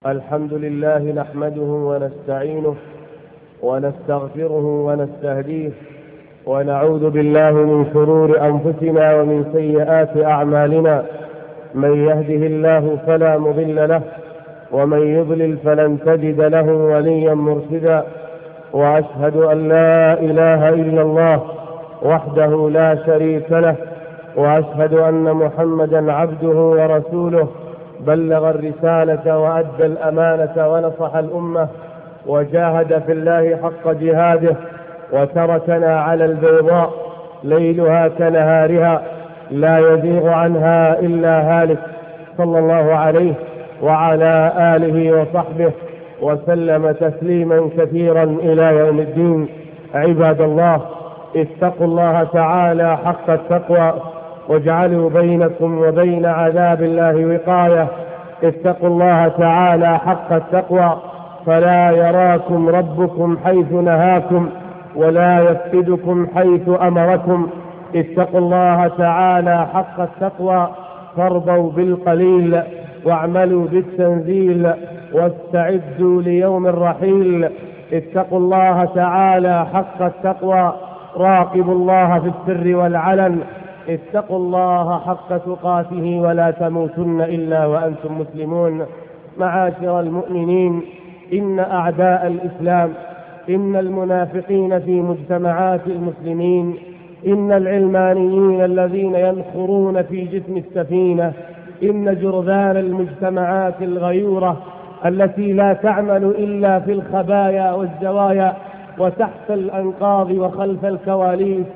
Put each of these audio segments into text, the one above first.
الحمد لله نحمده ونستعينه ونستغفره ونستهديه ونعوذ بالله من شرور أنفسنا ومن سيئات أعمالنا. من يهده الله فلا مضل له ومن يضلل فلن تجد له وليا مرشدا. وأشهد أن لا إله إلا الله وحده لا شريك له، وأشهد أن محمدا عبده ورسوله، بلغ الرسالة وأدى الأمانة ونصح الأمة وجاهد في الله حق جهاده، وتركنا على البيضاء ليلها كنهارها لا يزيغ عنها إلا هالك، صلى الله عليه وعلى آله وصحبه وسلم تسليما كثيرا إلى يوم الدين. عباد الله، اتقوا الله تعالى حق التقوى واجعلوا بينكم وبين عذاب الله وقاية. اتقوا الله تعالى حق التقوى فلا يراكم ربكم حيث نهاكم ولا يفسدكم حيث أمركم. اتقوا الله تعالى حق التقوى فارضوا بالقليل واعملوا بالتنزيل واستعدوا ليوم الرحيل. اتقوا الله تعالى حق التقوى، راقبوا الله في السر والعلن. اتقوا الله حق تقاته ولا تموتن إلا وأنتم مسلمون. معاشر المؤمنين، إن أعداء الإسلام، إن المنافقين في مجتمعات المسلمين، إن العلمانيين الذين ينخرون في جسم السفينة، إن جرذان المجتمعات الغيورة التي لا تعمل إلا في الخبايا والزوايا وتحت الأنقاض وخلف الكواليس،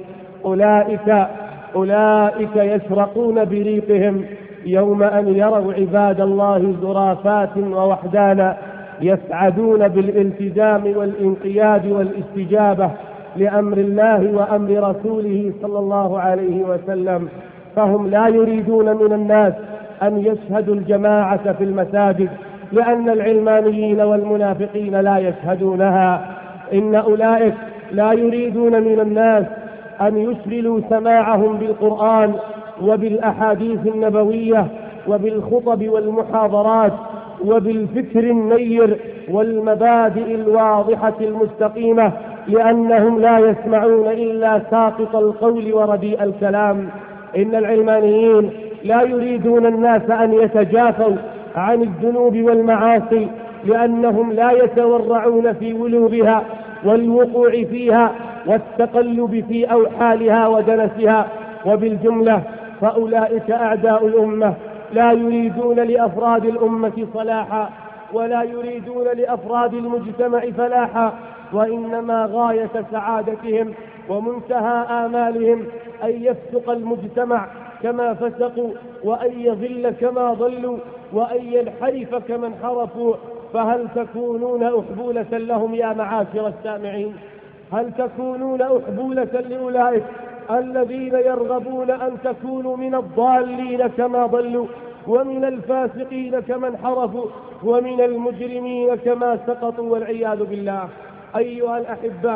أولئك يشرقون بريقهم يوم أن يروا عباد الله زرافات ووحدانا يسعدون بالالتزام والانقياد والاستجابة لأمر الله وأمر رسوله صلى الله عليه وسلم. فهم لا يريدون من الناس أن يشهدوا الجماعة في المساجد، لأن العلمانيين والمنافقين لا يشهدونها. إن أولئك لا يريدون من الناس أن يشغلوا سماعهم بالقرآن وبالأحاديث النبوية وبالخطب والمحاضرات وبالفكر النير والمبادئ الواضحة المستقيمة، لأنهم لا يسمعون إلا ساقط القول ورديء الكلام. إن العلمانيين لا يريدون الناس أن يتجافوا عن الذنوب والمعاصي، لأنهم لا يتورعون في ولوبها والوقوع فيها والتقلب في أوحالها ودنسها. وبالجملة فأولئك أعداء الأمة، لا يريدون لأفراد الأمة صلاحا ولا يريدون لأفراد المجتمع فلاحا، وإنما غاية سعادتهم ومنتهى آمالهم أن يفسق المجتمع كما فسقوا، وأن يضل كما ضلوا، وأن ينحرف كما انحرفوا. فهل تكونون أحبولة لهم يا معاشر السامعين؟ هل تكونون أحبولة لأولئك الذين يرغبون أن تكونوا من الضالين كما ضلوا، ومن الفاسقين كما انحرفوا، ومن المجرمين كما سقطوا والعياذ بالله؟ أيها الأحبة،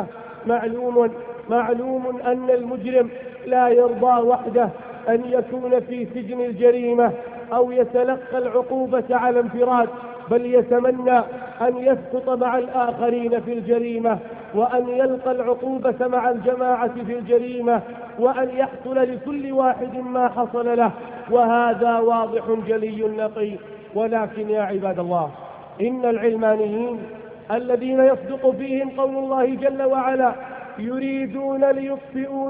معلوم أن المجرم لا يرضى وحده أن يكون في سجن الجريمة أو يتلقى العقوبة على انفراد، بل يتمنى أن يسقط مع الآخرين في الجريمة، وأن يلقى العقوبة مع الجماعة في الجريمة، وأن يحصل لكل واحد ما حصل له، وهذا واضح جلي نقي. ولكن يا عباد الله، إن العلمانيين الذين يصدق فيهم قول الله جل وعلا يريدون ليطفئوا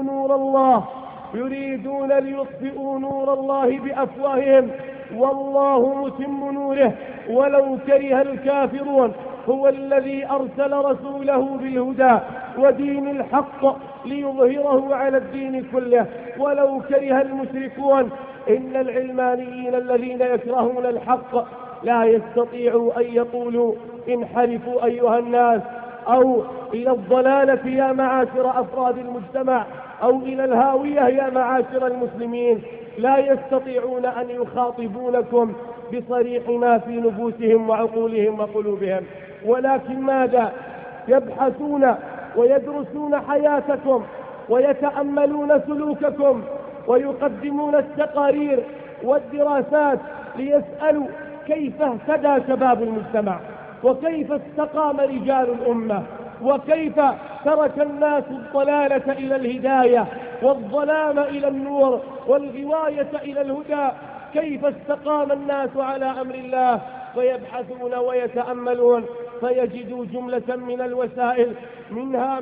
نور الله بأفواههم والله متم نوره ولو كره الكافرون، هو الذي أرسل رسوله بالهدى ودين الحق ليظهره على الدين كله ولو كره المشركون. إن العلمانيين الذين يكرهون الحق لا يستطيعوا أن يقولوا انحرفوا أيها الناس، أو إلى الضلالة يا معاشر أفراد المجتمع، أو إلى الهاوية يا معاشر المسلمين. لا يستطيعون أن يخاطبونكم بصريح ما في نفوسهم وعقولهم وقلوبهم، ولكن ماذا؟ يبحثون ويدرسون حياتكم ويتأملون سلوككم ويقدمون التقارير والدراسات ليسألوا كيف اهتدى شباب المجتمع، وكيف استقام رجال الأمة، وكيف ترك الناس الضلالة إلى الهداية والظلام إلى النور والغواية إلى الهدى. كيف استقام الناس على أمر الله، فيبحثون ويتأملون فيجدوا جملة من الوسائل، منها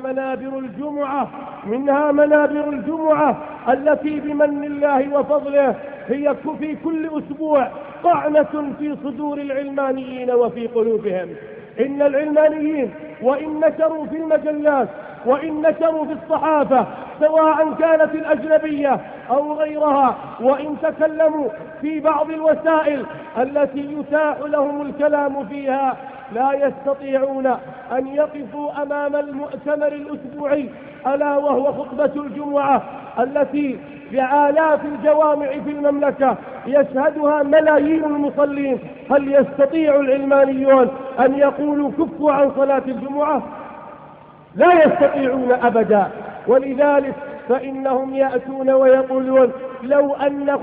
منابر الجمعة التي بمن الله وفضله هي في كل أسبوع طعنة في صدور العلمانيين وفي قلوبهم. إن العلمانيين وإن نشروا في المجلات وإن نشروا في الصحافة سواء كانت الأجنبية أو غيرها، وإن تكلموا في بعض الوسائل التي يتاح لهم الكلام فيها، لا يستطيعون أن يقفوا أمام المؤتمر الأسبوعي ألا وهو خطبة الجمعة التي بآلاف الجوامع في المملكة يشهدها ملايين المصلين. هل يستطيع العلمانيون أن يقولوا كفوا عن صلاة الجمعة؟ لا يستطيعون أبدا. ولذلك فإنهم يأتون ويقولون لو أن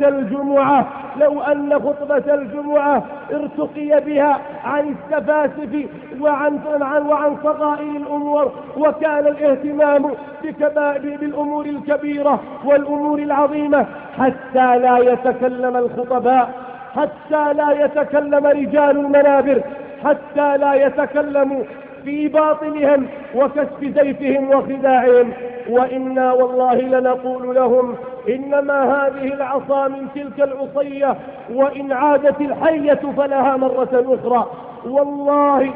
خطبة الجمعة ارتقي بها عن السفاسف وعن صغائر الأمور، وكان الاهتمام بالأمور الكبيرة والأمور العظيمة، حتى لا يتكلم الخطباء، حتى لا يتكلم رجال المنابر، حتى لا يتكلموا في باطلهم وكشف زيفهم وخداعهم. وإنا والله لنقول لهم إنما هذه العصا من تلك العصية، وإن عادت الحية فلها مرة أخرى. والله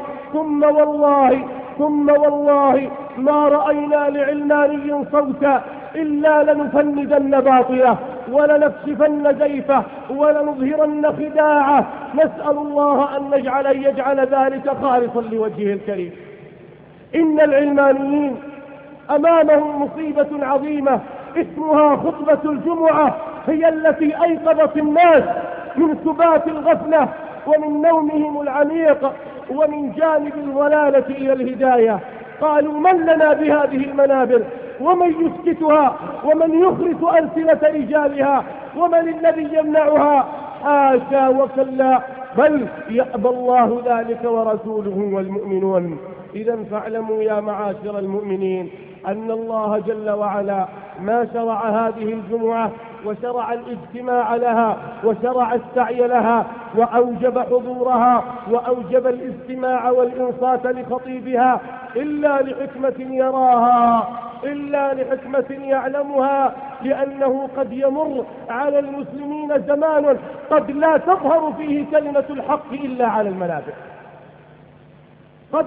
ثم والله ما رأينا لعلماني صوتا إلا لنفندن باطله ولنكشفن زيفه ولنظهرن خداعه. نسأل الله أن يجعل ذلك خالصا لوجهه الكريم. إن العلمانيين أمامهم مصيبة عظيمة اسمها خطبة الجمعة، هي التي أيقظت الناس من سبات الغفلة ومن نومهم العميق ومن جانب الضلالة إلى الهداية. قالوا من لنا بهذه المنابر، ومن يسكتها، ومن يخرس ألسنة رجالها، ومن الذي يمنعها؟ حاشا وكلا، بل يأبى الله ذلك ورسوله والمؤمنون. إذا فاعلموا يا معاشر المؤمنين أن الله جل وعلا ما شرع هذه الجمعة وشرع الاجتماع لها وشرع السعي لها وأوجب حضورها وأوجب الاستماع والإنصات لخطيبها إلا لحكمة يراها، إلا لحكمة يعلمها، لأنه قد يمر على المسلمين زمان قد لا تظهر فيه كلمة الحق إلا على المنابر. قد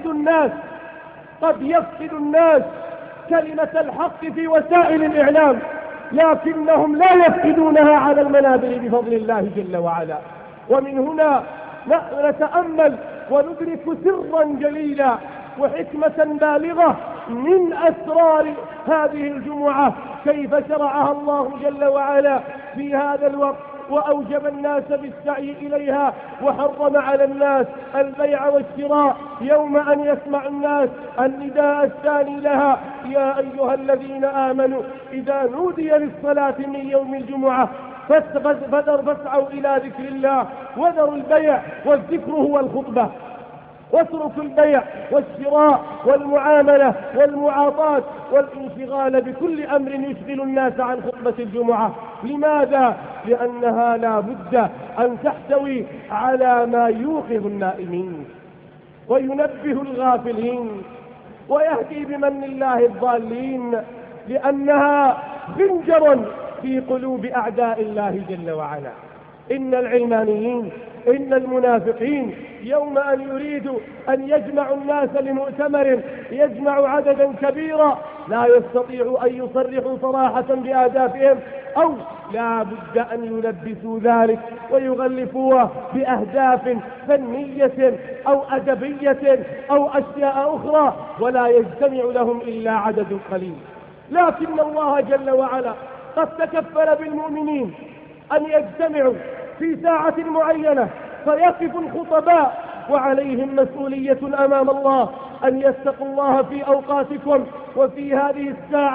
يفقد الناس كلمة الحق في وسائل الإعلام، لكنهم لا يفقدونها على المنابر بفضل الله جل وعلا. ومن هنا نتأمل وندرك سرا جليلا وحكمة بالغة من أسرار هذه الجمعة، كيف شرعها الله جل وعلا في هذا الوقت وأوجب الناس بالسعي إليها، وحرم على الناس البيع والشراء يوم أن يسمع الناس النداء الثاني لها: يا أيها الذين آمنوا إذا نودي للصلاة من يوم الجمعة فاسعوا إلى ذكر الله وذروا البيع، والذكر هو الخطبة. واتركوا البيع والشراء والمعاملة والمعاطاة والانشغال بكل أمر يشغل الناس عن خطبة الجمعة. لماذا؟ لأنها لا بد أن تحتوي على ما يوقظ النائمين وينبه الغافلين ويهدي بمن الله الضالين، لأنها خنجر في قلوب أعداء الله جل وعلا. إن العلمانيين، إن المنافقين يوم أن يريدوا أن يجمعوا الناس لمؤتمر يجمع عددا كبيرا لا يستطيعوا أن يصرحوا صراحة بأهدافهم، أو لا بد أن يلبسوا ذلك ويغلفوه بأهداف فنية أو أدبية أو أشياء أخرى، ولا يجتمع لهم إلا عدد قليل. لكن الله جل وعلا قد تكفل بالمؤمنين أن يجتمعوا في ساعة معينة فيقف الخطباء وعليهم مسؤولية أمام الله أن يتقوا الله في أوقاتكم وفي هذه الساعة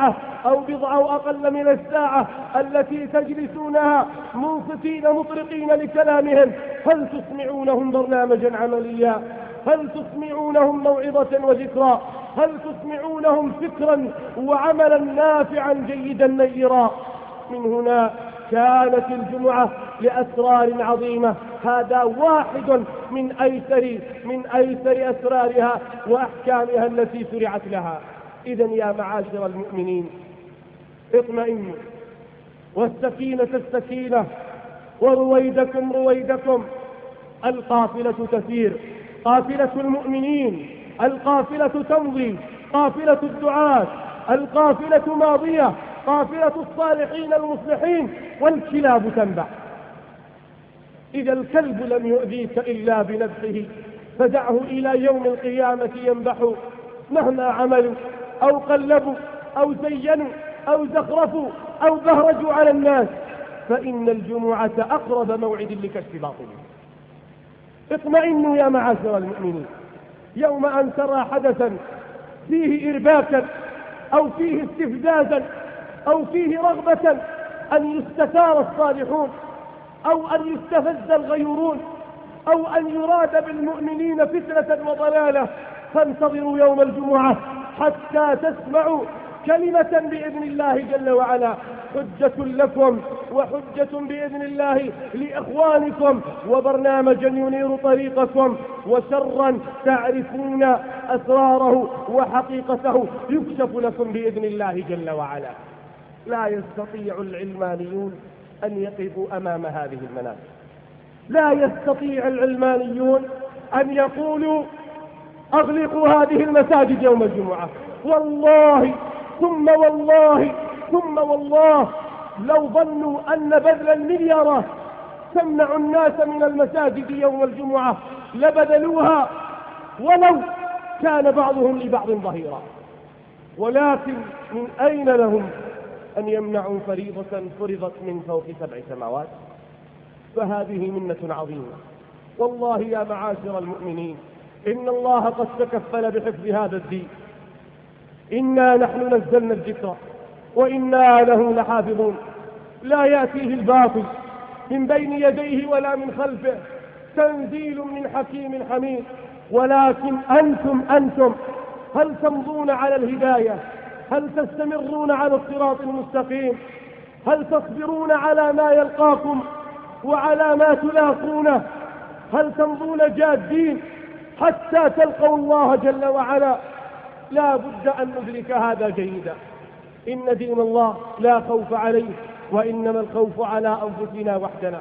أو بضع أو أقل من الساعة التي تجلسونها منصتين مطرقين لكلامهم، هل تسمعونهم برنامجا عمليا؟ هل تسمعونهم موعظة وذكرى؟ هل تسمعونهم فكرا وعملا نافعا جيدا نيرا؟ من هنا كانت الجمعة لأسرار عظيمة، هذا واحد من أيسر أسرارها وأحكامها التي شرعت لها. إذن يا معاشر المؤمنين، اطمئنوا، والسكينة السكينة، ورويدكم رويدكم. القافلة تسير، قافلة المؤمنين، القافلة تمضي، قافلة الدعاة، القافلة ماضية، قافلة الصالحين المصلحين، والكلاب تنبع. إذا الكلب لم يؤذيك إلا بنبحه فدعه إلى يوم القيامة ينبح، مهما عملوا أو قلبوا أو زينوا أو زخرفوا أو بهرجوا على الناس، فإن الجمعة أقرب موعد لكشف باطله. اطمئنوا يا معاشر المؤمنين، يوم أن ترى حدثا فيه إرباكا أو فيه استفزازا أو فيه رغبة أن يستثار الصالحون أو أن يستفز الغيورون أو أن يراد بالمؤمنين فتنة وضلالة، فانتظروا يوم الجمعة حتى تسمعوا كلمة بإذن الله جل وعلا، حجة لكم وحجة بإذن الله لإخوانكم، وبرنامجا ينير طريقكم، وشرا تعرفون أسراره وحقيقته يكشف لكم بإذن الله جل وعلا. لا يستطيع العلمانيون أن يقفوا أمام هذه المنازل، لا يستطيع العلمانيون أن يقولوا أغلقوا هذه المساجد يوم الجمعة. والله ثم والله ثم والله لو ظنوا أن بذل المليارات تمنع الناس من المساجد يوم الجمعة لبذلوها، ولو كان بعضهم لبعض ظهيرا. ولكن من أين لهم أن يمنعوا فريضة فرضت من فوق 7 سماوات؟ فهذه منة عظيمة. والله يا معاشر المؤمنين، إن الله قد تكفل بحفظ هذا الدين. إنا نحن نزلنا الذكر وإنا له لحافظون. لا يأتيه الباطل من بين يديه ولا من خلفه، تنزيل من حكيم حميد. ولكن أنتم هل تمضون على الهداية؟ هل تستمرون على الصراط المستقيم؟ هل تصبرون على ما يلقاكم وعلى ما تلاقونه؟ هل تمضون جادين حتى تلقوا الله جل وعلا؟ لا بد أن ندرك هذا جيدا. إن دين الله لا خوف عليه، وإنما الخوف على أنفسنا وحدنا.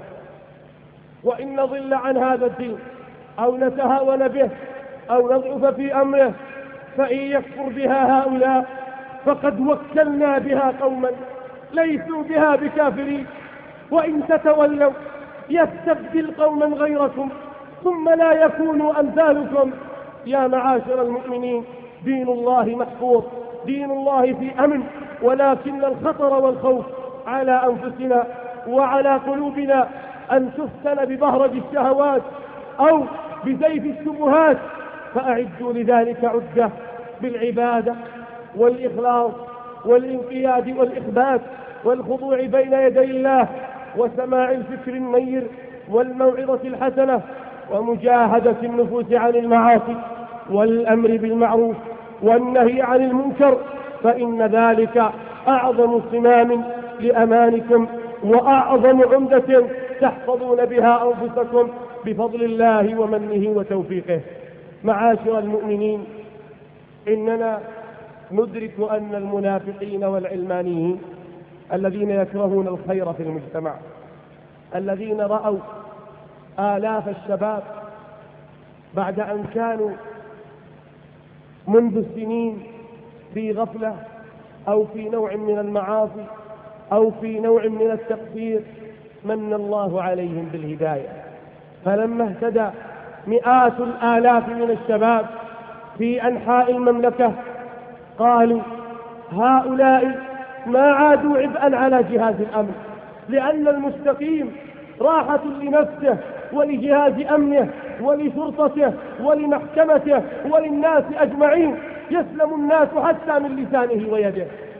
وإن نضل عن هذا الدين أو نتهاون به أو نضعف في أمره، فإن يكفر بها هؤلاء فقد وكلنا بها قوما ليسوا بها بكافرين. وإن تتولوا يستبدل قوما غيركم ثم لا يكونوا أمثالكم. يا معاشر المؤمنين، دين الله محفوظ، دين الله في أمن، ولكن الخطر والخوف على أنفسنا وعلى قلوبنا أن تفتن ببهرج الشهوات أو بزيف الشبهات. فأعدوا لذلك عدة بالعبادة والإخلاص والانقياد والإخبات والخضوع بين يدي الله وسماع الفكر النير والموعظة الحسنة ومجاهدة النفوس عن المعاصي والأمر بالمعروف والنهي عن المنكر، فإن ذلك أعظم صمام لأمانكم وأعظم عمدة تحفظون بها أنفسكم بفضل الله ومنه وتوفيقه. معاشر المؤمنين، إننا ندرك أن المنافقين والعلمانيين الذين يكرهون الخير في المجتمع، الذين رأوا آلاف الشباب بعد أن كانوا منذ السنين في غفلة أو في نوع من المعاصي أو في نوع من التقصير، من الله عليهم بالهداية. فلما اهتدى مئات الآلاف من الشباب في أنحاء المملكة قالوا هؤلاء ما عادوا عبئا على جهاز الأمن، لأن المستقيم راحة لنفسه ولجهاز أمنه ولشرطته ولمحكمته وللناس أجمعين، يسلم الناس حتى من لسانه ويده.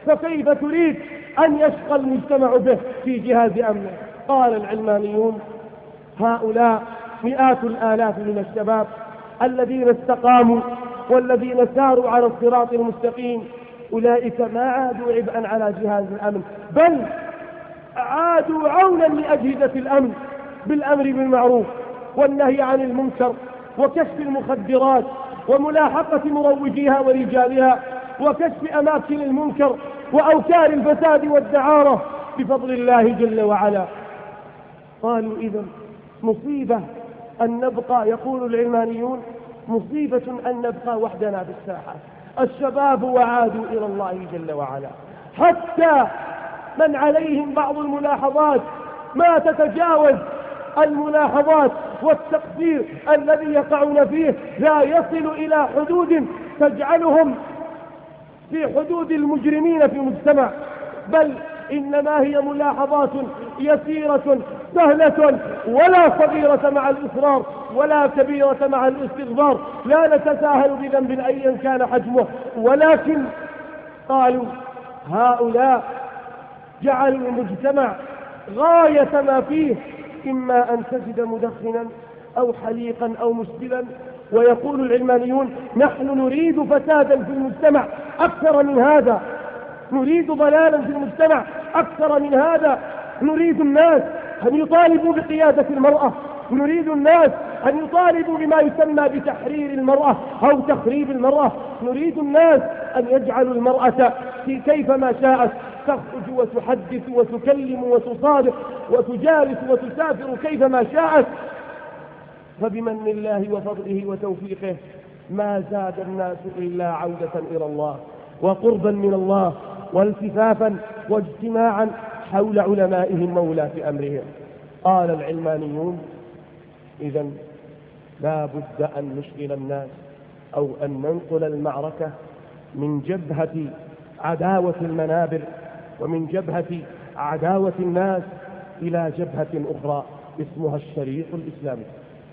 فكيف تريد أن يشقى المجتمع به في جهاز أمنه؟ قال العلمانيون: هؤلاء مئات الآلاف من الشباب الذين استقاموا والذين ساروا على الصراط المستقيم، أولئك ما عادوا عبئا على جهاز الأمن، بل عادوا عونا لأجهزة الأمن بالأمر بالمعروف والنهي عن المنكر وكشف المخدرات وملاحقة مروجيها ورجالها وكشف أماكن المنكر وأوكار الفساد والدعارة بفضل الله جل وعلا. قالوا: إذن مصيبة أن نبقى، يقول العلمانيون، مصيبة أن نبقى وحدنا بالساحة. الشباب وعادوا إلى الله جل وعلا، حتى من عليهم بعض الملاحظات ما تتجاوز الملاحظات والتقصير الذي يقعون فيه، لا يصل إلى حدود تجعلهم في حدود المجرمين في المجتمع، بل إنما هي ملاحظات يسيرة سهلة ولا صغيرة مع الإصرار ولا كبيرة مع الاستغفار. لا نتساهل بذنب أيا كان حجمه، ولكن قالوا: هؤلاء جعلوا المجتمع غاية ما فيه، إما أن تجد مدخنا أو حليقا أو مسبلا. ويقول العلمانيون: نحن نريد فسادا في المجتمع أكثر من هذا، نريد ضلالا في المجتمع أكثر من هذا، نريد الناس أن يطالبوا بقيادة المرأة، نريد الناس أن يطالبوا بما يسمى بتحرير المرأة أو تخريب المرأة، نريد الناس أن يجعلوا المرأة في كيفما شاءت، تخرج وتحدث وتكلم وتصادق وتجالس وتسافر كيفما شاءت. فبمن الله وفضله وتوفيقه ما زاد الناس إلا عودة إلى الله وقربا من الله والتفافا واجتماعا حول علمائهم وولاة أمرهم. قال العلمانيون: إذن لا بد أن نشغل الناس أو أن ننقل المعركة من جبهة عداوة المنابر ومن جبهة عداوة الناس إلى جبهة أخرى اسمها الشريط الإسلامي.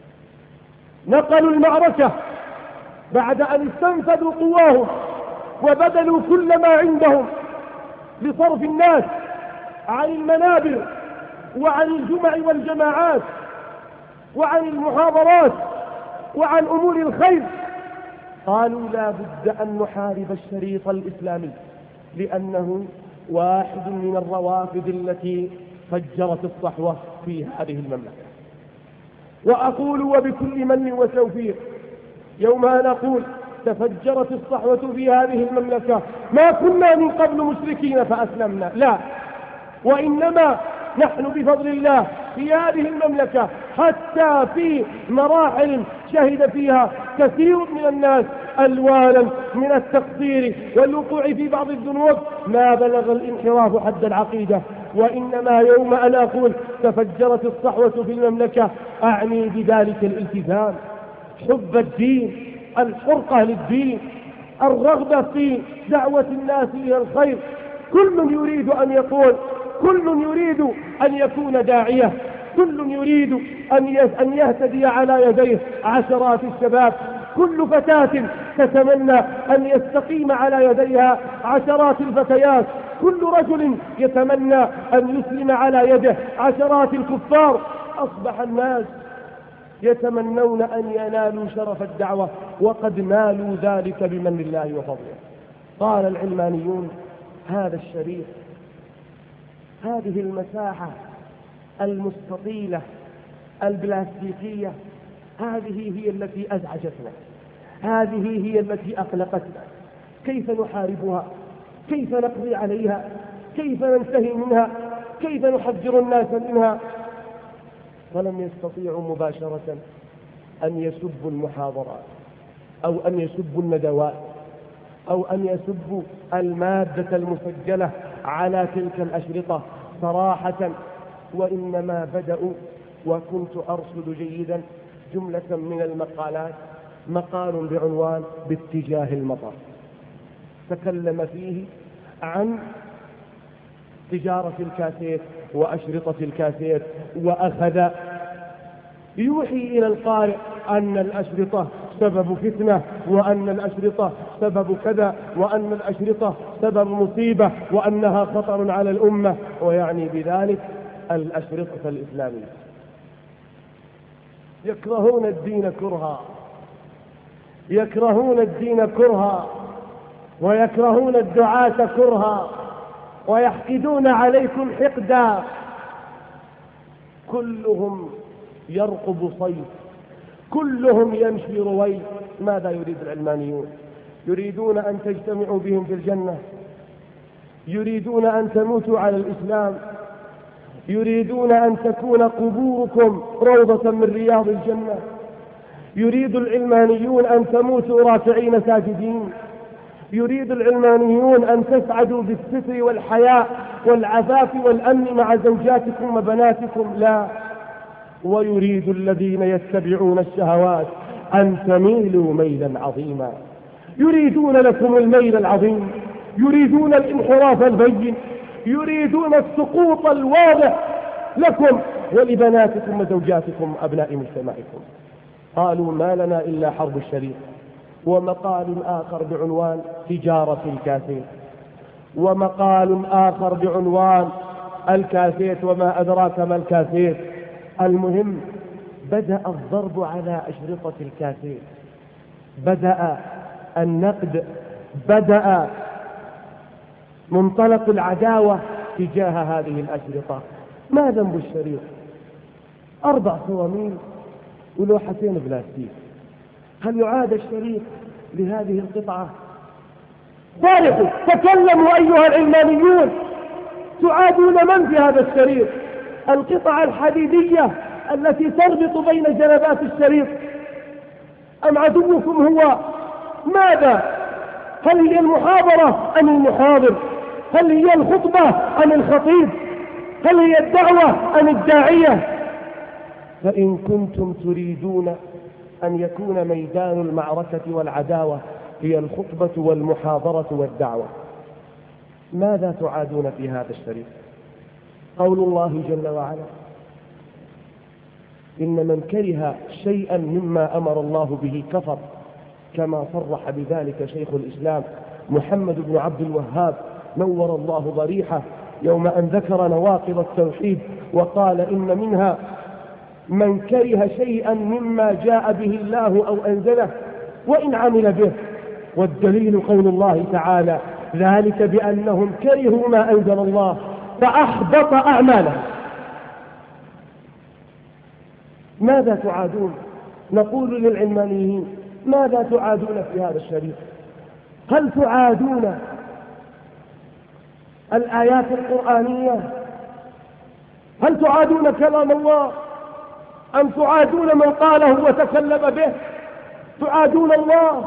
نقلوا المعركة بعد أن استنفذوا قواهم وبذلوا كل ما عندهم لصرف الناس عن المنابر وعن الجمع والجماعات وعن المحاضرات وعن أمور الخير. قالوا: لا بد أن نحارب الشريط الإسلامي، لأنه واحد من الروافد التي فجرت الصحوة في هذه المملكة. وأقول وبكل من وتوفيق، يوم أن أقول تفجرت الصحوة في هذه المملكة، ما كنا من قبل مشركين فأسلمنا، لا، وإنما نحن بفضل الله في هذه المملكة حتى في مراحل شهد فيها كثير من الناس ألوانا من التقصير والوقوع في بعض الذنوب ما بلغ الانحراف حد العقيدة. وإنما يوم أن أقول تفجرت الصحوة في المملكة أعني بذلك الالتزام، حب الدين، الحرقة للدين، الرغبة في دعوة الناس إلى الخير. كل يريد أن يقول، كل يريد أن يكون داعية، كل يريد أن يهتدي على يديه عشرات الشباب، كل فتاة تتمنى أن يستقيم على يديها عشرات الفتيات، كل رجل يتمنى أن يسلم على يده عشرات الكفار. أصبح الناس يتمنون أن ينالوا شرف الدعوة وقد نالوا ذلك بمن الله وفضله. قال العلمانيون: هذا الشريط، هذه المساحة المستطيلة البلاستيكية، هذه هي التي أزعجتنا، هذه هي التي أقلقتنا. كيف نحاربها؟ كيف نقضي عليها؟ كيف ننتهي منها؟ كيف نحذر الناس منها؟ فلم يستطيعوا مباشرة أن يسبوا المحاضرات أو أن يسبوا الندوات أو أن يسبوا المادة المسجلة على تلك الأشرطة صراحة، وإنما بدأوا، وكنت أرصد جيدا جملة من المقالات، مقال بعنوان باتجاه المطر، تكلم فيه عن تجارة الكاسيت وأشرطة الكاسيت، وأخذ يوحي إلى القارئ أن الأشرطة سبب فتنة، وأن الأشرطة سبب كذا، وأن الأشرطة سبب مصيبة، وأنها خطر على الأمة، ويعني بذلك الأشرطة الإسلامية. يكرهون الدين كرها، يكرهون الدين كرها، ويكرهون الدعاة كرها، ويحقدون عليكم حقدا. كلهم يرقب صيد، كلهم يمشي رويد. ماذا يريد العلمانيون؟ يريدون أن تجتمعوا بهم في الجنة، يريدون أن تموتوا على الإسلام، يريدون أن تكون قبوركم روضة من رياض الجنة. يريد العلمانيون أن تموتوا راكعين ساجدين، يريد العلمانيون أن تسعدوا بالستر والحياء والعفاف والأمن مع زوجاتكم وبناتكم. لا، ويريد الذين يتبعون الشهوات أن تميلوا ميلا عظيما. يريدون لكم الميل العظيم، يريدون الانحراف البين، يريدون السقوط الواضح لكم ولبناتكم وزوجاتكم وأبناء مجتمعكم. قالوا ما لنا إلا حرب الشريف. ومقال آخر بعنوان تجارة الكاسيت، ومقال آخر بعنوان الكاسيت وما أدراك ما الكاسيت. المهم بدأ الضرب على أشرطة الكاسيت، بدأ النقد، بدأ منطلق العداوة تجاه هذه الأشرطة. ما ذنب الشريط؟ 4 صواميل ولوحتين بلاستيك. هل يعاد الشريط لهذه القطعة؟ صارخوا، تكلموا أيها العلمانيون. تعادون من في هذا الشريط؟ القطعة الحديدية التي تربط بين جنبات الشريط، أم عدوكم هو؟ ماذا؟ هل هي المحاضرة أم المحاضر؟ هل هي الخطبة أم الخطيب؟ هل هي الدعوة أم الداعية؟ فإن كنتم تريدون أن يكون ميدان المعركة والعداوة هي الخطبة والمحاضرة والدعوة، ماذا تعادون في هذا الشريط؟ قول الله جل وعلا: إن من كره شيئا مما أمر الله به كفر، كما صرح بذلك شيخ الإسلام محمد بن عبد الوهاب نور الله ضريحه يوم أن ذكر نواقض التوحيد وقال: إن منها من كره شيئا مما جاء به الله أو أنزله وإن عمل به. والدليل قول الله تعالى: ذلك بأنهم كرهوا ما أنزل الله فأحبط أعمالهم. ماذا تعادون؟ نقول للعلمانيين: ماذا تعادون في هذا الشريط؟ هل تعادون الآيات القرآنية؟ هل تعادون كلام الله؟ أم تعادون من قاله وتكلم به؟ تعادون الله؟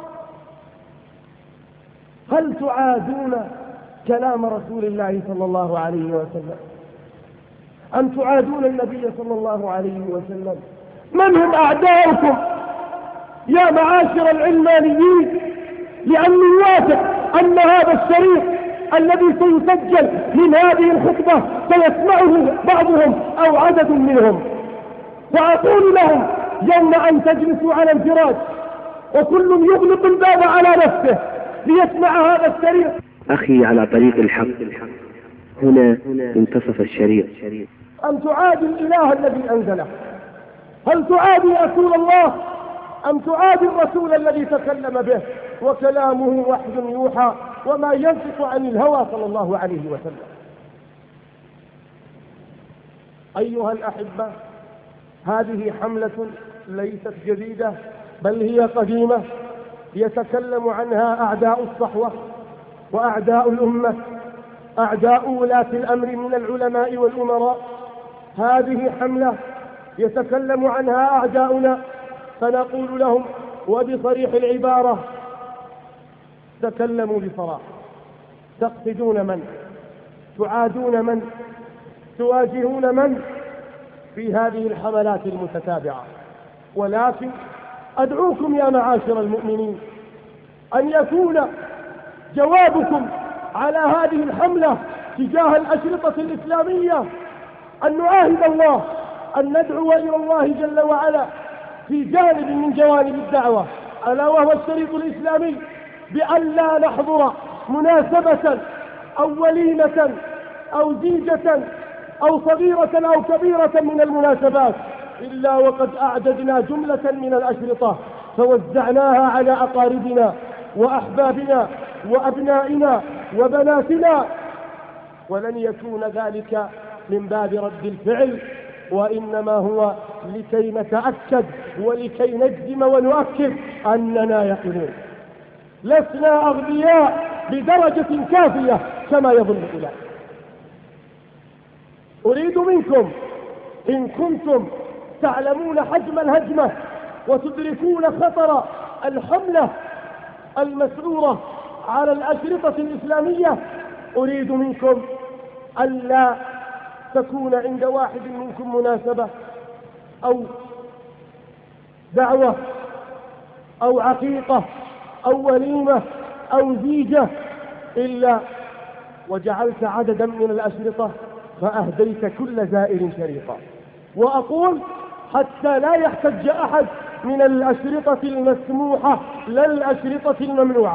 هل تعادون كلام رسول الله صلى الله عليه وسلم؟ أم تعادون النبي صلى الله عليه وسلم؟ من هم أعداؤكم يا معاشر العلمانيين؟ لأني واثق أن هذا الشريط الذي سيسجل من هذه الخطبة سيسمعه بعضهم أو عدد منهم، وأقول لهم: يوم أن تجلسوا على الفراش وكل يغلق الباب على نفسه ليسمع هذا الشريط. أخي على طريق الحق، هنا انتصف الشريط. أم تعادي الإله الذي أنزله؟ هل تعادي رسول الله أم تعادي الرسول الذي تكلم به وكلامه وحي يوحى وما ينطق عن الهوى صلى الله عليه وسلم؟ أيها الأحبة، هذه حملة ليست جديدة بل هي قديمة، يتكلم عنها أعداء الصحوة وأعداء الأمة، أعداء ولاة الأمر من العلماء والأمراء. هذه حملة يتكلم عنها أعداؤنا، فنقول لهم وبصريح العبارة: تكلموا بصراحة. تقصدون من؟ تعادون من؟ تواجهون من في هذه الحملات المتتابعة؟ ولكن أدعوكم يا معاشر المؤمنين أن يكون جوابكم على هذه الحملة تجاه الأشرطة الإسلامية أن نعاهد الله، أن ندعو إلى الله جل وعلا في جانب من جوانب الدعوة، ألا وهو الشريط الإسلامي، بأن لا نحضر مناسبة أو وليمة أو زيجة أو صغيرة أو كبيرة من المناسبات إلا وقد أعددنا جملة من الأشرطة فوزعناها على أقاربنا وأحبابنا وأبنائنا وبناتنا، ولن يكون ذلك من باب رد الفعل، وإنما هو لكي نتأكد ولكي نجزم ونؤكد أننا يقينون، لسنا أغبياء بدرجة كافية كما يظن أولئك. أريد منكم إن كنتم تعلمون حجم الهجمة وتدركون خطر الحملة المسعورة على الأشرطة الإسلامية، أريد منكم ألا تكون عند واحد منكم مناسبة أو دعوة أو عقيقة أو وليمة أو زيجة إلا وجعلت عددا من الأشرطة فأهديت كل زائر شريطا. وأقول حتى لا يحتج أحد من الأشرطة المسموحة لا الأشرطة الممنوعة.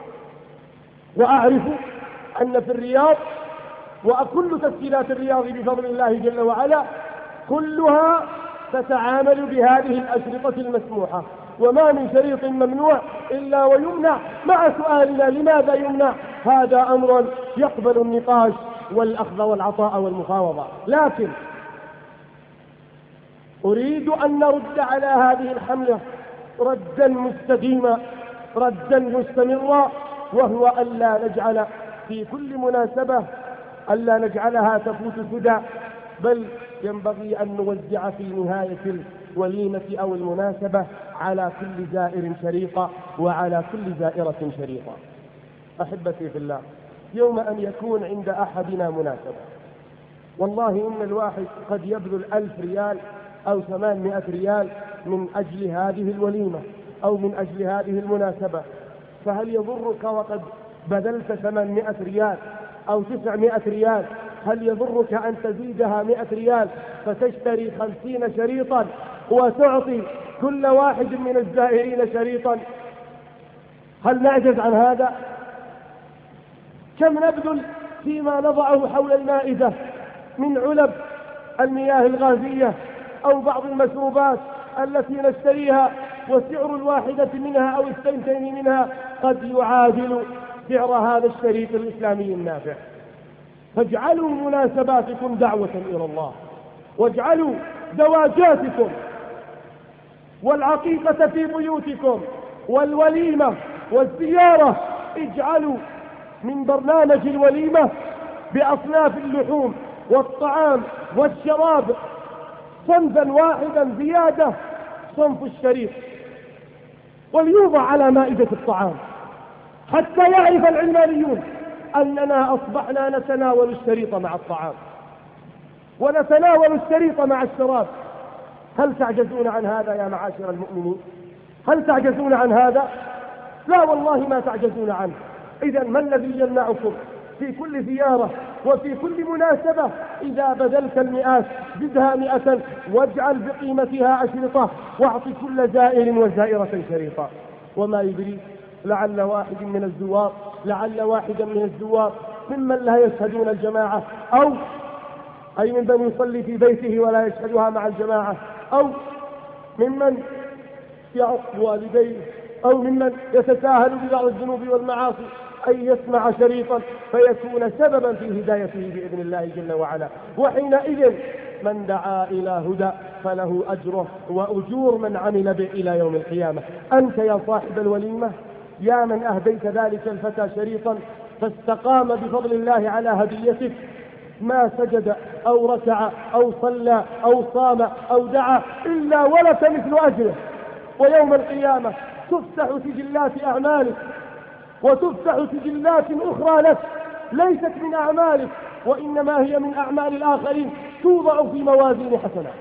وأعرف أن في الرياض وكل تسجيلات الرياض بفضل الله جل وعلا كلها تتعامل بهذه الأشرطة المسموحة، وما من شريط ممنوع إلا ويمنع، مع سؤالنا لماذا يمنع؟ هذا أمر يقبل النقاش والأخذ والعطاء والمفاوضة. لكن أريد أن نرد على هذه الحملة ردا مستديما ردا مستمرا، وهو ألا نجعل في كل مناسبة ألا نجعلها تفوت سدى، بل ينبغي أن نوزع في نهاية الوليمة أو المناسبة على كل زائر شريطة وعلى كل زائرة شريطة. أحبتي في الله، يوم أن يكون عند أحدنا مناسبة، والله إن الواحد قد يبذل 1000 ريال أو 800 ريال من أجل هذه الوليمة أو من أجل هذه المناسبة، فهل يضرك وقد بذلت 800 ريال أو 900 ريال؟ هل يضرك أن تزيدها 100 ريال فتشتري 50 شريطا وتعطي كل واحد من الزائرين شريطا؟ هل نعجز عن هذا؟ كم نبذل فيما نضعه حول المائدة من علب المياه الغازية أو بعض المشروبات التي نشتريها، وسعر الواحدة منها أو الثنتين منها قد يعادل سعر هذا الشريط الإسلامي النافع. فاجعلوا مناسباتكم دعوة إلى الله، واجعلوا زواجاتكم والعقيقة في بيوتكم والوليمة والزيارة، اجعلوا من برنامج الوليمة بأصناف اللحوم والطعام والشراب صنفا واحدا زيادة، صنف الشريط، وليوضع على مائدة الطعام حتى يعرف العلمانيون أننا أصبحنا نتناول الشريط مع الطعام ونتناول الشريط مع الشراب. هل تعجزون عن هذا يا معاشر المؤمنين؟ هل تعجزون عن هذا؟ لا والله ما تعجزون عنه. إذن ما الذي يمنعكم في كل زيارة وفي كل مناسبة إذا بذلت 100 زدها 100 واجعل بقيمتها أشرطة واعط كل زائر وزائرة شريطة. وما يدري لعل واحدا من الزوار ممن لا يشهدون الجماعة أو أي ممن يصلي في بيته ولا يشهدها مع الجماعة، أو ممن يعق والديه، أو ممن يتساهل ببعض الذنوب والمعاصي أن يسمع شريطا فيكون سببا في هدايته بإذن الله جل وعلا. وحينئذ من دعا إلى هدى فله أجره وأجور من عمل به إلى يوم القيامة. أنت يا صاحب الوليمة يا من أهديت ذلك الفتى شريطا فاستقام بفضل الله على هديتك، ما سجد أو ركع أو صلى أو صام أو دعا إلا ولك مثل أجره، ويوم القيامة تفتح سجلات أعمالك وتفتح سجلات أخرى لك ليست من أعمالك وإنما هي من أعمال الآخرين توضع في موازين حسنات.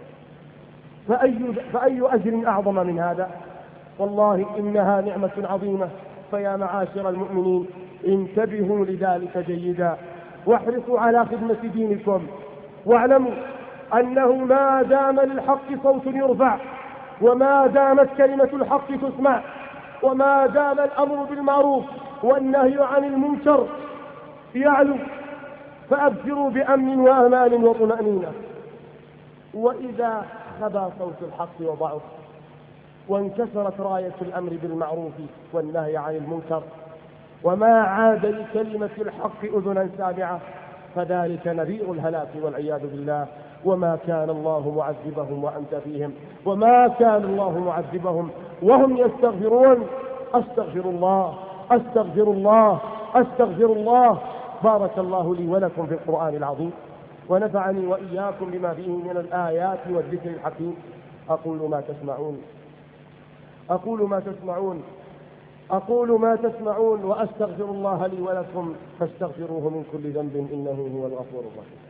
فأي أجر أعظم من هذا؟ والله إنها نعمة عظيمة. فيا معاشر المؤمنين انتبهوا لذلك جيدا واحرصوا على خدمة دينكم، واعلموا أنه ما دام للحق صوت يرفع وما دامت كلمة الحق تسمع، وما دام الأمر بالمعروف والنهي عن المنكر يعلو، فأبشروا بأمن وأمان وطمأنينة. وإذا خبى صوت الحق وضعف وانكسرت راية الأمر بالمعروف والنهي عن المنكر وما عاد لكلمة الحق أذنا سامعة، فذلك نذير الهلاك والعياذ بالله. وما كان الله معذبهم وأنت فيهم، وما كان الله معذبهم وهم يستغفرون. أستغفر الله أستغفر الله أستغفر الله. بارك الله لي ولكم في القرآن العظيم، ونفعني وإياكم بما فيه من الآيات والذكر الحكيم. أقول ما تسمعون وأستغفر الله لي ولكم فاستغفروه من كل ذنب إنه هو الغفور الرحيم.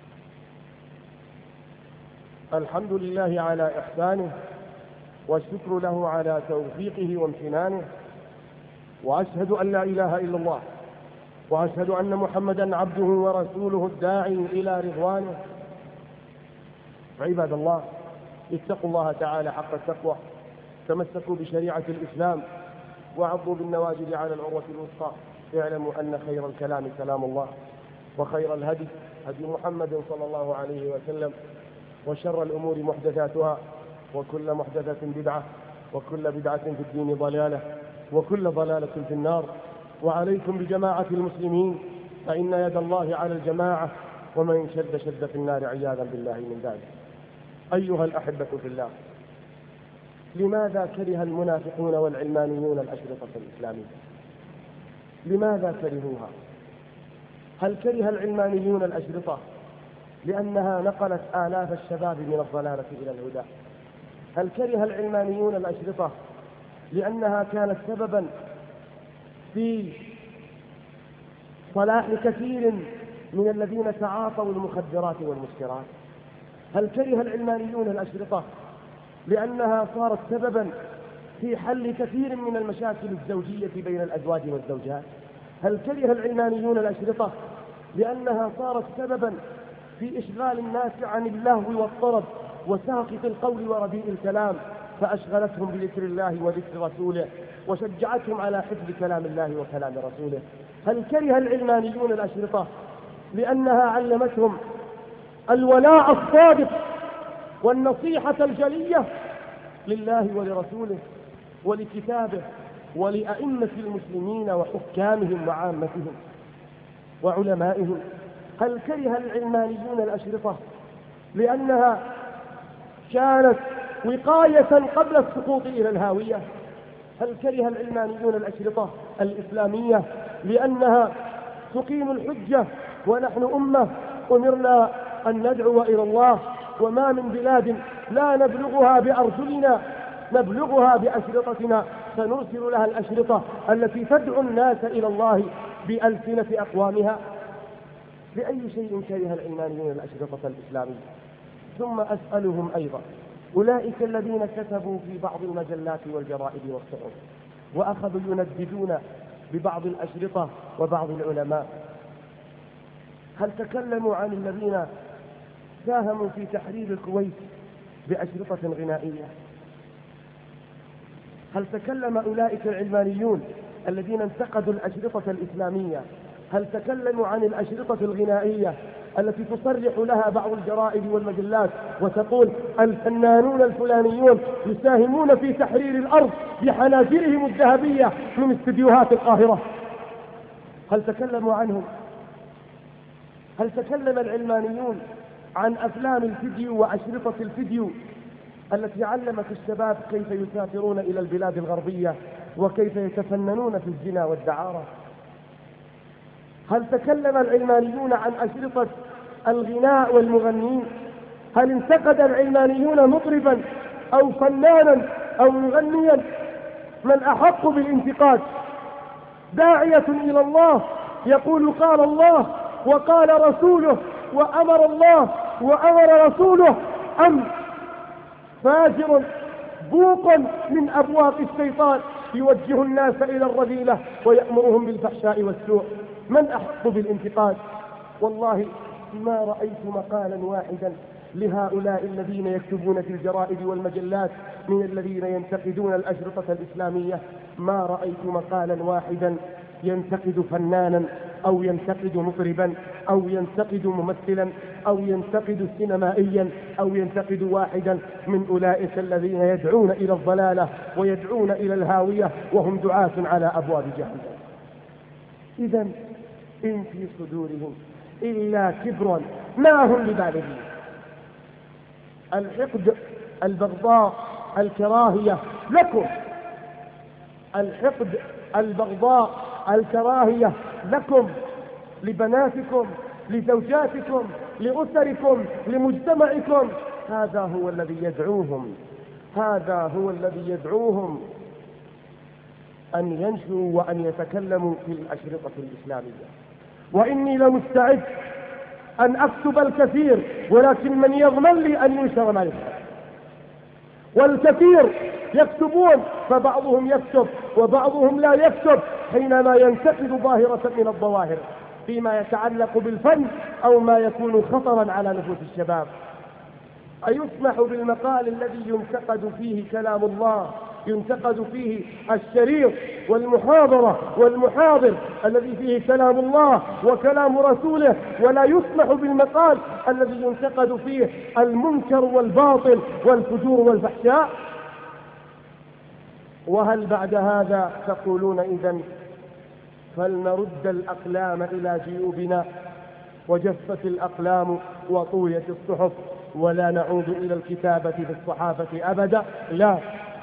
الحمد لله على إحسانه، والشكر له على توفيقه وامتنانه، وأشهد أن لا إله إلا الله، وأشهد أن محمدا عبده ورسوله الداعي إلى رضوانه. عباد الله، اتقوا الله تعالى حق التقوى، تمسكوا بشريعة الإسلام، وعضوا بالنواجذ على العروة الوثقى. اعلموا أن خير الكلام كلام الله، وخير الهدي هدي محمد صلى الله عليه وسلم، وشر الأمور محدثاتها، وكل محدثة بدعة، وكل بدعة في الدين ضلالة، وكل ضلالة في النار. وعليكم بجماعة المسلمين، فإن يد الله على الجماعة، ومن شد في النار عياذا بالله من ذلك. أيها الأحبة في الله، لماذا كره المنافقون والعلمانيون الأشرطة الإسلامية؟ لماذا كرهوها؟ هل كره العلمانيون الأشرطة لأنها نقلت آلاف الشباب من الضلالة إلى الهدى؟ هل كره العلمانيون الأشرطة لأنها كانت سببا في صلاح كثير من الذين تعاطوا المخدرات والمسكرات؟ هل كره العلمانيون الأشرطة لأنها صارت سببا في حل كثير من المشاكل الزوجية بين الأزواج والزوجات؟ هل كره العلمانيون الأشرطة لأنها صارت سببا في إشغال الناس عن اللهو والطرب وساقط القول ورديء الكلام، فأشغلتهم بذكر الله وذكر رسوله، وشجعتهم على حفظ كلام الله وكلام رسوله؟ هل كره العلمانيون الأشرطة لأنها علمتهم الولاء الصادق والنصيحة الجلية لله ولرسوله ولكتابه ولأئمة المسلمين وحكامهم وعامتهم وعلمائهم؟ هل كره العلمانيون الأشرطة لأنها كانت وقاية قبل السقوط إلى الهاوية؟ هل كره العلمانيون الأشرطة الإسلامية لأنها تقيم الحجة، ونحن أمة أمرنا أن ندعو إلى الله، وما من بلاد لا نبلغها بأرجلنا نبلغها بأشرطتنا، سنرسل لها الأشرطة التي تدعو الناس إلى الله بألسنة أقوامها؟ لأي شيء كره العلمانيون الأشرطة الإسلامية؟ ثم أسألهم أيضا، أولئك الذين كتبوا في بعض المجلات والجرائد والصحف وأخذوا ينددون ببعض الأشرطة وبعض العلماء، هل تكلموا عن الذين ساهموا في تحرير الكويت بأشرطة غنائية؟ هل تكلم أولئك العلمانيون الذين انتقدوا الأشرطة الإسلامية، هل تكلموا عن الأشرطة الغنائية التي تصرح لها بعض الجرائد والمجلات وتقول الفنانون الفلانيون يساهمون في تحرير الأرض بحناجرهم الذهبية من استديوهات القاهرة؟ هل تكلموا عنهم؟ هل تكلم العلمانيون عن أفلام الفيديو وأشرطة الفيديو التي علمت الشباب كيف يسافرون إلى البلاد الغربية وكيف يتفننون في الزنا والدعارة؟ هل تكلم العلمانيون عن أشرطة الغناء والمغنين؟ هل انتقد العلمانيون مطربا أو فنانا أو مغنيا؟ من أحق بالانتقاد؟ داعية إلى الله يقول قال الله وقال رسوله وأمر الله وأمر رسوله، أم فاجر بوق من أبواق الشيطان يوجه الناس إلى الرذيلة ويأمرهم بالفحشاء والسوء؟ من أحق بالانتقاد؟ والله ما رأيت مقالا واحدا لهؤلاء الذين يكتبون في الجرائد والمجلات من الذين ينتقدون الأشرطة الإسلامية، ما رأيت مقالا واحدا ينتقد فنانا أو ينتقد مطربا أو ينتقد ممثلا أو ينتقد سينمائيا أو ينتقد واحدا من أولئك الذين يدعون إلى الضلالة ويدعون إلى الهاوية وهم دعاة على أبواب جهنم. إذا إن في صدورهم إلا كبر ما هم ببالغين. الحقد، البغضاء، الكراهية لكم، الحقد، البغضاء، الكراهية لكم، لبناتكم، لزوجاتكم، لأسركم، لمجتمعكم، هذا هو الذي يدعوهم، هذا هو الذي يدعوهم أن ينشروا وأن يتكلموا في الأشرطة الإسلامية. وإني لمستعد أن أكتب الكثير، ولكن من يضمن لي أن ينشر ما يكتب؟ والكثير يكتبون، فبعضهم يكتب وبعضهم لا يكتب حينما ينتقد ظاهرة من الظواهر فيما يتعلق بالفن أو ما يكون خطرا على نفوس الشباب. أيسمح بالمقال الذي ينتقد فيه كلام الله، ينتقد فيه الشريط والمحاضرة والمحاضر الذي فيه كلام الله وكلام رسوله، ولا يسمح بالمقال الذي ينتقد فيه المنكر والباطل والفجور والفحشاء؟ وهل بعد هذا تقولون إذن فلنرد الأقلام إلى جيوبنا وجفت الأقلام وطويت الصحف ولا نعود إلى الكتابة في الصحافة أبدا؟ لا،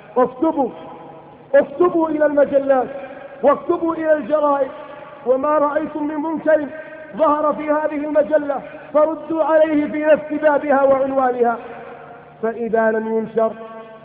اكتبوا إلى المجلات واكتبوا إلى الجرائد، وما رأيتم من منكر ظهر في هذه المجلة فردوا عليه في نفس بابها وعنوانها، فإذا لم ينشر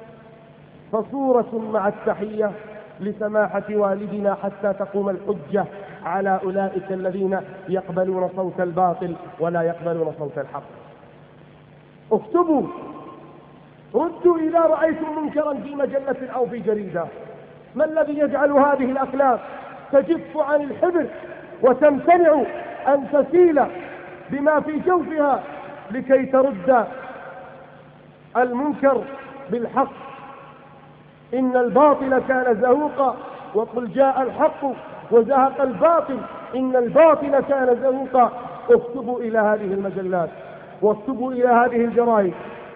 فصورة مع التحية لسماحة والدنا حتى تقوم الحجة على أولئك الذين يقبلون صوت الباطل ولا يقبلون صوت الحق. اكتبوا، ردوا إذا رأيتم منكرا في مجلة أو في جريدة. ما الذي يجعل هذه الأقلام تجف عن الحبر وتمتنع أن تسيل بما في جوفها لكي ترد المنكر بالحق؟ إن الباطل كان زهوقا وقل جاء الحق وزهق الباطل إن الباطل كان زهوقا. اكتبوا إلى هذه المجلات واكتبوا إلى هذه الجرائد،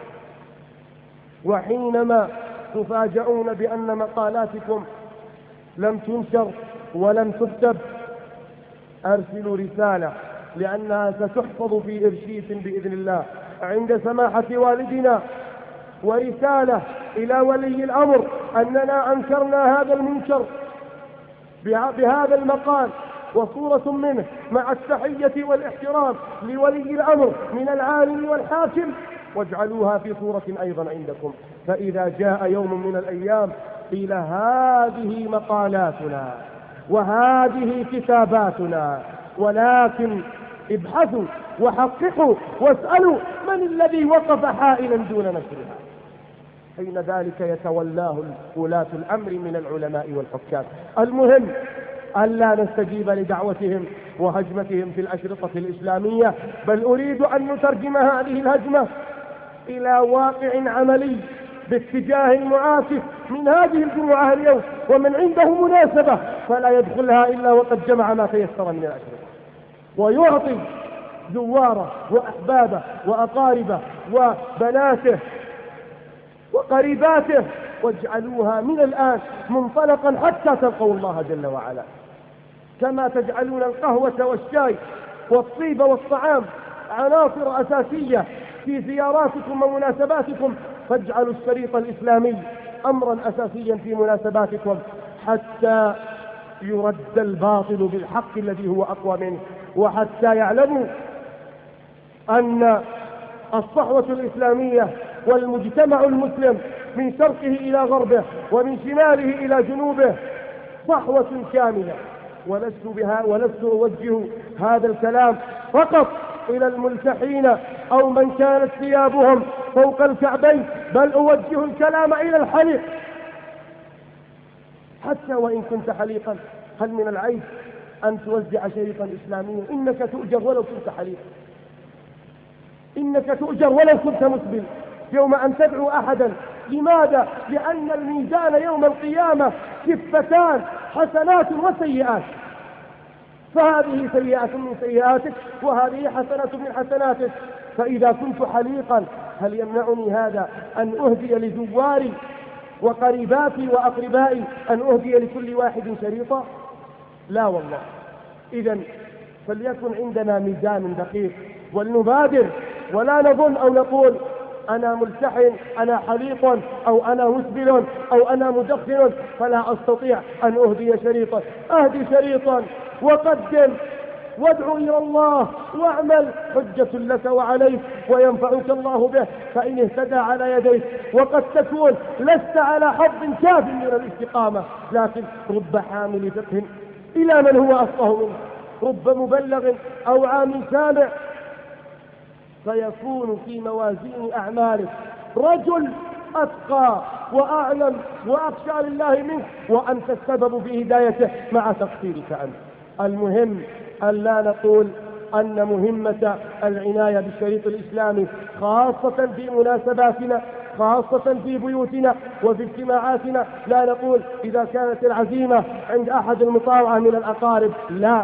وحينما تفاجؤون بأن مقالاتكم لم تنشر ولم تكتب أرسلوا رسالة، لأنها ستحفظ في إرشيف بإذن الله عند سماحة والدنا، ورسالة إلى ولي الأمر أننا أنكرنا هذا المنكر بهذا المقال، وصورة منه مع التحية والاحترام لولي الأمر من العالم والحاكم، واجعلوها في صورة أيضا عندكم. فإذا جاء يوم من الأيام قيل هذه مقالاتنا وهذه كتاباتنا، ولكن ابحثوا وحققوا واسألوا من الذي وقف حائلا دون نشرها. حين ذلك يتولاه ولاة الأمر من العلماء والحكام. المهم ألا نستجيب لدعوتهم وهجمتهم في الأشرطة الإسلامية، بل أريد أن نترجم هذه الهجمة إلى واقع عملي باتجاه المعاكس من هذه الجمعة اليوم، ومن عنده مناسبة فلا يدخلها إلا وقد جمع ما تيسر من الأشرطة، ويعطي زواره وأحبابه وأقاربه وبناته وقريباته، واجعلوها من الآن منطلقا حتى تلقوا الله جل وعلا. كما تجعلون القهوة والشاي والطيب والطعام عناصر أساسية في زياراتكم ومناسباتكم، فاجعلوا الشريط الإسلامي أمرا أساسيا في مناسباتكم حتى يرد الباطل بالحق الذي هو أقوى منه، وحتى يعلموا أن الصحوة الإسلامية والمجتمع المسلم من شرقه إلى غربه ومن شماله إلى جنوبه صحوة كاملة. ولست أوجه هذا الكلام فقط إلى الملتحين أو من كانت ثيابهم فوق الكعبين، بل أوجه الكلام إلى الحليق. حتى وإن كنت حليقا، هل من العيب أن توزع شريطا إسلاميا؟ إنك تؤجر ولو كنت حليقا، إنك تؤجر ولو كنت مسبل يوم أن تدعو أحدا. لماذا؟ لأن الميزان يوم القيامة كفتان، حسنات وسيئات، فهذه سيئة من سيئاتك وهذه حسنة من حسناتك. فإذا كنت حليقا هل يمنعني هذا أن أهدي لزواري وقريباتي وأقربائي، أن أهدي لكل واحد شريطا؟ لا والله. إذن فليكن عندنا ميزان دقيق ولنبادر، ولا نظن أو نقول أنا ملتحن، أنا حليق، أو أنا مسبل، أو أنا مدخن فلا أستطيع أن أهدي شريطا. أهدي شريطا وقدم وادعو إلى الله واعمل، حجة لك وعليك وينفعك الله به، فإن اهتدى على يديك. وقد تكون لست على حظ كاف من الاستقامة، لكن رب حامل فقه إلى من هو أفقه منه، رب مبلغ أو عام سامع، فيكون في موازين أعمالك رجل أتقى وأعلم وأخشى لله منك، وأنت السبب في هدايته مع تقصيرك عنه. المهم أن لا نقول أن مهمة العناية بالشريط الإسلامي خاصة في مناسباتنا، خاصة في بيوتنا وفي اجتماعاتنا، لا نقول إذا كانت العزيمة عند أحد المطاوعة من الأقارب، لا،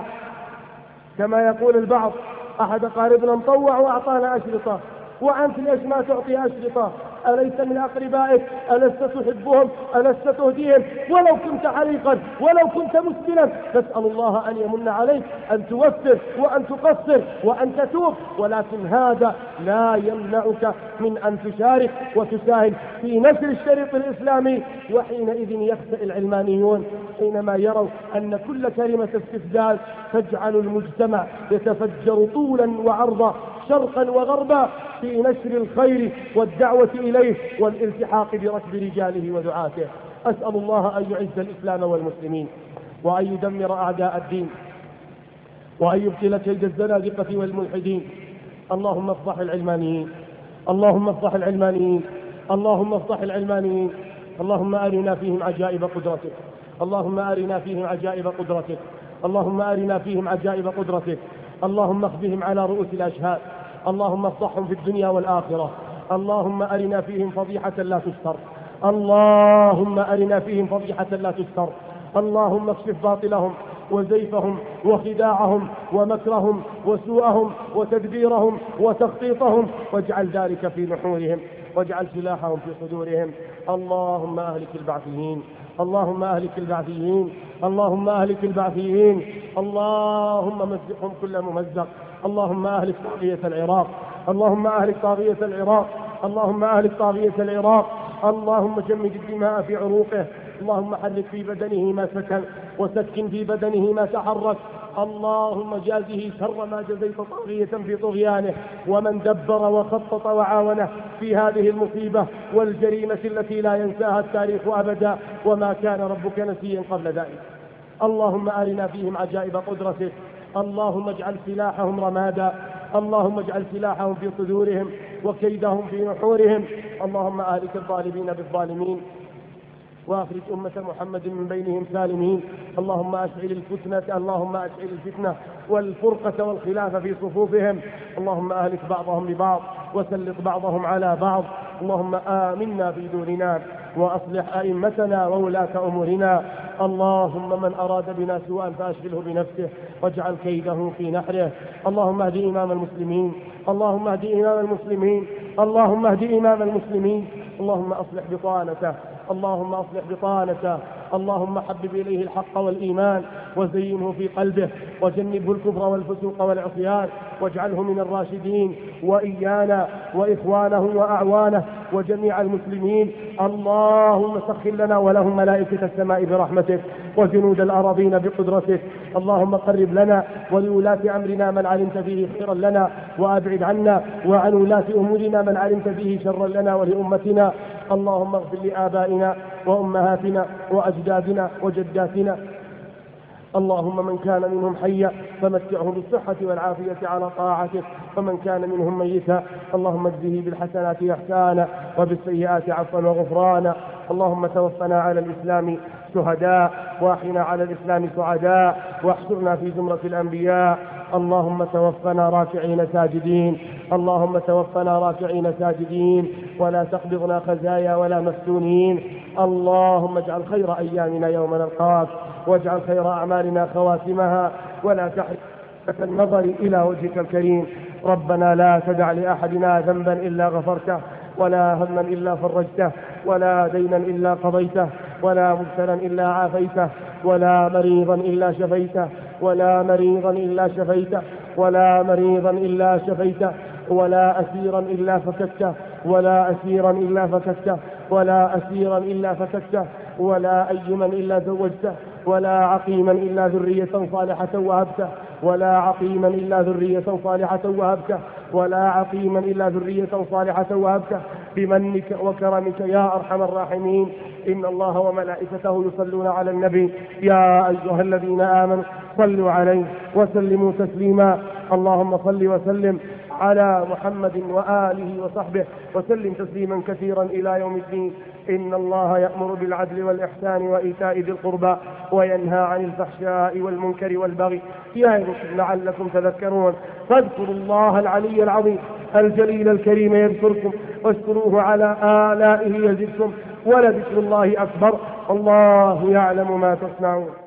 كما يقول البعض أحد أقاربنا مطوع وأعطانا أشرطة، وأنت ليش ما تعطي أشرطة؟ أليس من أقربائك؟ ألست تحبهم؟ ألست تهديهم؟ ولو كنت حريقا ولو كنت مسبلا، تسأل الله أن يمن عليك أن توفر وأن تقصر وأن تتوب، ولكن هذا لا يمنعك من أن تشارك وتساهم في نشر الشريط الإسلامي. وحينئذ يخسئ العلمانيون حينما يروا أن كل كلمة استفزاز تجعل المجتمع يتفجر طولا وعرضا شرقا وغربا في نشر الخير والدعوة إليه والالتحاق بركب رجاله ودعاته. أسأل الله أن يعز الإسلام والمسلمين، وأن يدمر أعداء الدين، وأن يبطل كيد الزنادقة والملحدين. اللهم افضح العلمانيين، اللهم افضح العلمانيين، اللهم افضح العلمانيين. اللهم أرنا فيهم عجائب قدرتك، اللهم أرنا فيهم عجائب قدرتك، اللهم أرنا فيهم عجائب قدرتك. اللهم اخذهم على رؤوس الأشهاد، اللهم افضحهم في الدنيا والآخرة. اللهم أرنا فيهم فضيحة لا تستر، اللهم أرنا فيهم فضيحة لا تستر. اللهم اكشف باطلهم وزيفهم وخداعهم ومكرهم وسوءهم وتدبيرهم وتخطيطهم، واجعل ذلك في نحورهم، واجعل سلاحهم في صدورهم. اللهم أهلك البعثيين، اللهم أهلك البعثيين، اللهم أهلك البعثيين، اللهم مزقهم كل ممزق. اللهم أهلك طاغية العراق، اللهم أهلك طاغية العراق، اللهم أهلك طاغية العراق. اللهم جمد الدماء في عروقه، اللهم حرك في بدنه ما سكن وسكن في بدنه ما تحرك. اللهم جازه شر ما جزيت طاغية في طغيانه، ومن دبر وخطط وعاونه في هذه المصيبة والجريمة التي لا ينساها التاريخ أبدا، وما كان ربك نسيا قبل ذلك. اللهم أرنا فيهم عجائب قدرتك، اللهم اجعل سلاحهم رمادا، اللهم اجعل سلاحهم في صدورهم وكيدهم في نحورهم. اللهم أهلك الظالمين بالظالمين، وأخرج أمة محمد من بينهم سالمين. اللهم أشعل الفتنة، اللهم أشعل الفتنة والفرقة والخلاف في صفوفهم. اللهم أهلك بعضهم ببعض وسلط بعضهم على بعض. اللهم آمنا في دورنا وأصلح أئمتنا وولاة أمورنا. اللهم من أراد بنا سوءا فأشغله بنفسه واجعل كيده في نحره. اللهم اهد إمام المسلمين، اللهم اهد إمام المسلمين، اللهم اهد إمام المسلمين. اللهم أصلح بطانته، اللهم أصلح بطانته. اللهم حبب إليه الحق والإيمان وزينه في قلبه، وجنبه الكفر والفسوق والعصيان، واجعله من الراشدين، وإيانا وإخوانه وأعوانه وجميع المسلمين. اللهم سخر لنا ولهم ملائكة السماء برحمتك وجنود الأراضين بقدرتك. اللهم قرب لنا ولولاة أمرنا من علمت فيه خيرا لنا، وأبعد عنا وعن ولاة أمورنا من علمت فيه شرا لنا ولأمتنا. اللهم اغفر لآبائنا وأمهاتنا وأجدادنا وجداتنا. اللهم من كان منهم حيا فمتعه بالصحة والعافية على طاعتك، ومن كان منهم ميتا اللهم اجزه بالحسنات إحسانا وبالسيئات عفوا وغفرانا. اللهم توفنا على الإسلام شهداء، واحنا على الإسلام سعداء، واحشرنا في زمرة الأنبياء. اللهم توفنا راكعين ساجدين، اللهم توفنا راكعين ساجدين ولا تقبضنا خزايا ولا مفتونين. اللهم اجعل خير أيامنا يوم نلقاك، واجعل خير أعمالنا خواتمها، ولا تحرمنا النظر إلى وجهك الكريم. ربنا لا تدع لأحدنا ذنبا إلا غفرته، ولا هما إلا فرجته، ولا دينا إلا قضيته، ولا مبتلا إلا عافيته، ولا مريضا إلا شفيته، ولا مريضا إلا شفيته، ولا مريضا إلا شفيته، ولا أسيرا إلا فككته، ولا أسيرا إلا فككته، ولا أسيرا إلا فككته، ولا أيما إلا زوجته، ولا عقيما إلا ذرية صالحة وهبته، ولا عقيما إلا ذرية صالحة وهبته، ولا عقيما إلا ذرية صالحة وهبته، بمنك وكرمك يا أرحم الراحمين. إن الله وملائكته يصلون على النبي يا أيها الذين آمنوا صلوا عليه وسلموا تسليما. اللهم صل وسلم على محمد وآله وصحبه وسلم تسليما كثيرا إلى يوم الدين. إن الله يأمر بالعدل والإحسان وإيتاء ذي القربى وينهى عن الفحشاء والمنكر والبغي يعظكم لعلكم تذكرون. فاذكروا الله العلي العظيم الجليل الكريم يذكركم، واشكروه على آلائه يزدكم، ولذكر الله أكبر. الله يعلم ما تصنعون.